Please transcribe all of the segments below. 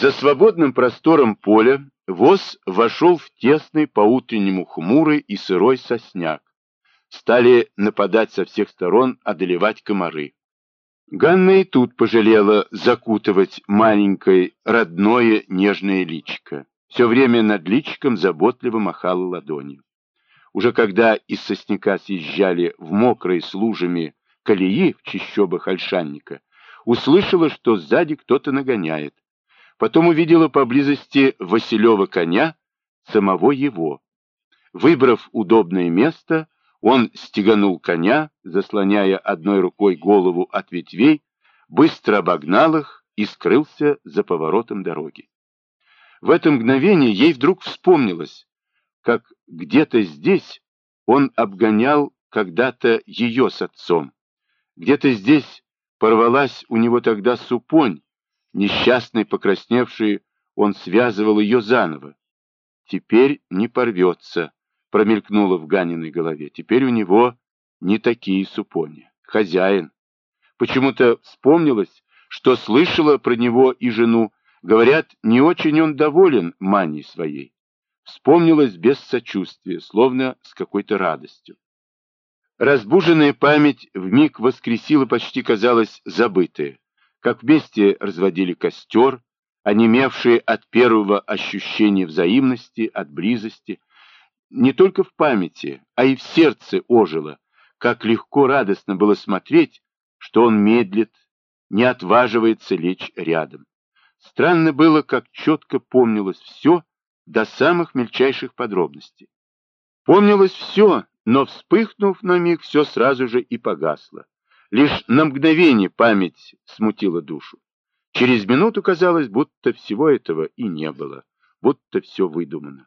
За свободным простором поля воз вошел в тесный по-утреннему хмурый и сырой сосняк. Стали нападать со всех сторон, одолевать комары. Ганна и тут пожалела закутывать маленькое, родное, нежное личико. Все время над личиком заботливо махала ладонью. Уже когда из сосняка съезжали в мокрые с лужами колеи в чащобах ольшанника, услышала, что сзади кто-то нагоняет. Потом увидела поблизости Василева коня, самого его. Выбрав удобное место, он стеганул коня, заслоняя одной рукой голову от ветвей, быстро обогнал их и скрылся за поворотом дороги. В это мгновение ей вдруг вспомнилось, как где-то здесь он обгонял когда-то ее с отцом. Где-то здесь порвалась у него тогда супонь, несчастный, покрасневший, он связывал ее заново. Теперь не порвется, промелькнуло в Ганиной голове. Теперь у него не такие супони. Хозяин. Почему-то вспомнилось, что слышала про него и жену. Говорят, не очень он доволен маней своей. Вспомнилось без сочувствия, словно с какой-то радостью. Разбуженная память вмиг воскресила почти, казалось, забытое. Как вместе разводили костер, онемевшие от первого ощущения взаимности, от близости. Не только в памяти, а и в сердце ожило, как легко радостно было смотреть, что он медлит, не отваживается лечь рядом. Странно было, как четко помнилось все до самых мельчайших подробностей. Помнилось все, но, вспыхнув на миг, все сразу же и погасло. Лишь на мгновение память смутила душу. Через минуту казалось, будто всего этого и не было, будто все выдумано.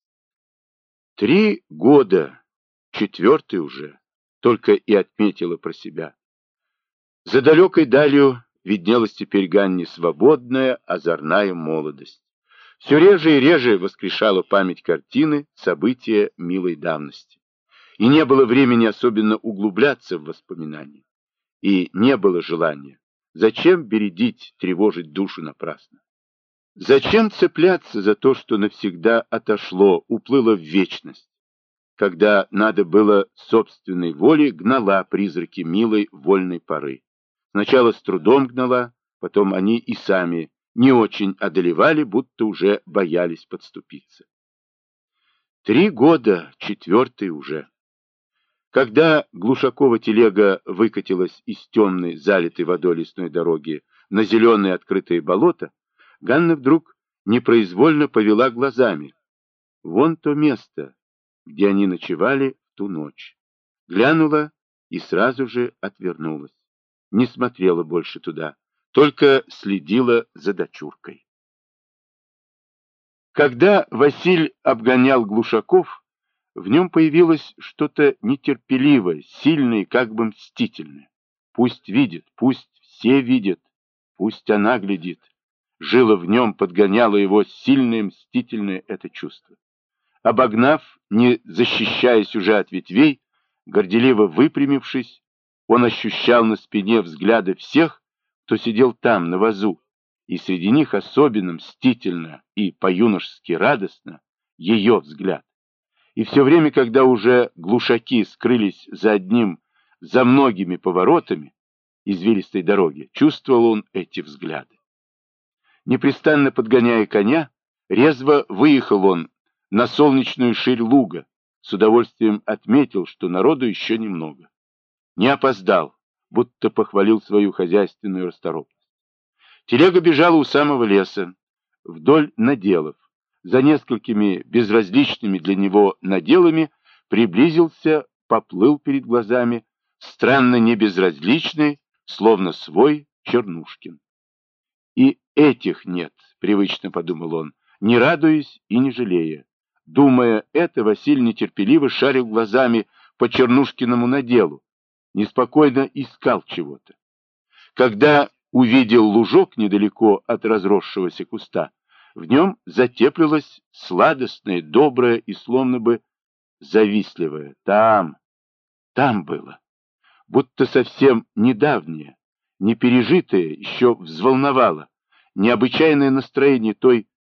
3 года, 4-й уже, только и отметила про себя. За далекой далью виднелась теперь Ганне свободная, озорная молодость. Все реже и реже воскрешала память картины, события милой давности. И не было времени особенно углубляться в воспоминания. И не было желания. Зачем бередить, тревожить душу напрасно? Зачем цепляться за то, что навсегда отошло, уплыло в вечность? Когда надо было собственной волей, гнала призраки милой вольной поры. Сначала с трудом гнала, потом они и сами не очень одолевали, будто уже боялись подступиться. 3 года, 4-й уже. Когда Глушакова телега выкатилась из темной, залитой водой лесной дороги на зеленое открытое болото, Ганна вдруг непроизвольно повела глазами. Вон то место, где они ночевали в ту ночь. Глянула и сразу же отвернулась. Не смотрела больше туда, только следила за дочуркой. Когда Василь обгонял Глушаков, в нем появилось что-то нетерпеливое, сильное и как бы мстительное. Пусть видит, пусть все видят, пусть она глядит. Жило в нем, подгоняло его сильное, мстительное это чувство. Обогнав, не защищаясь уже от ветвей, горделиво выпрямившись, он ощущал на спине взгляды всех, кто сидел там, на вазу, и среди них особенно мстительно и по-юношески радостно ее взгляд. И все время, когда уже глушаки скрылись за многими поворотами извилистой дороги, чувствовал он эти взгляды. Непрестанно подгоняя коня, резво выехал он на солнечную ширь луга, с удовольствием отметил, что народу еще немного. Не опоздал, будто похвалил свою хозяйственную расторопность. Телега бежала у самого леса, вдоль наделов. За несколькими безразличными для него наделами приблизился, поплыл перед глазами, странно небезразличный, словно свой Чернушкин. И этих нет, привычно подумал он, не радуясь и не жалея. Думая это, Василий нетерпеливо шарил глазами по Чернушкиному наделу, неспокойно искал чего-то. Когда увидел лужок недалеко от разросшегося куста, в нем затеплилось сладостное, доброе и словно бы завистливое. Там было. Будто совсем недавнее, не пережитое, еще взволновало. необычайное настроение той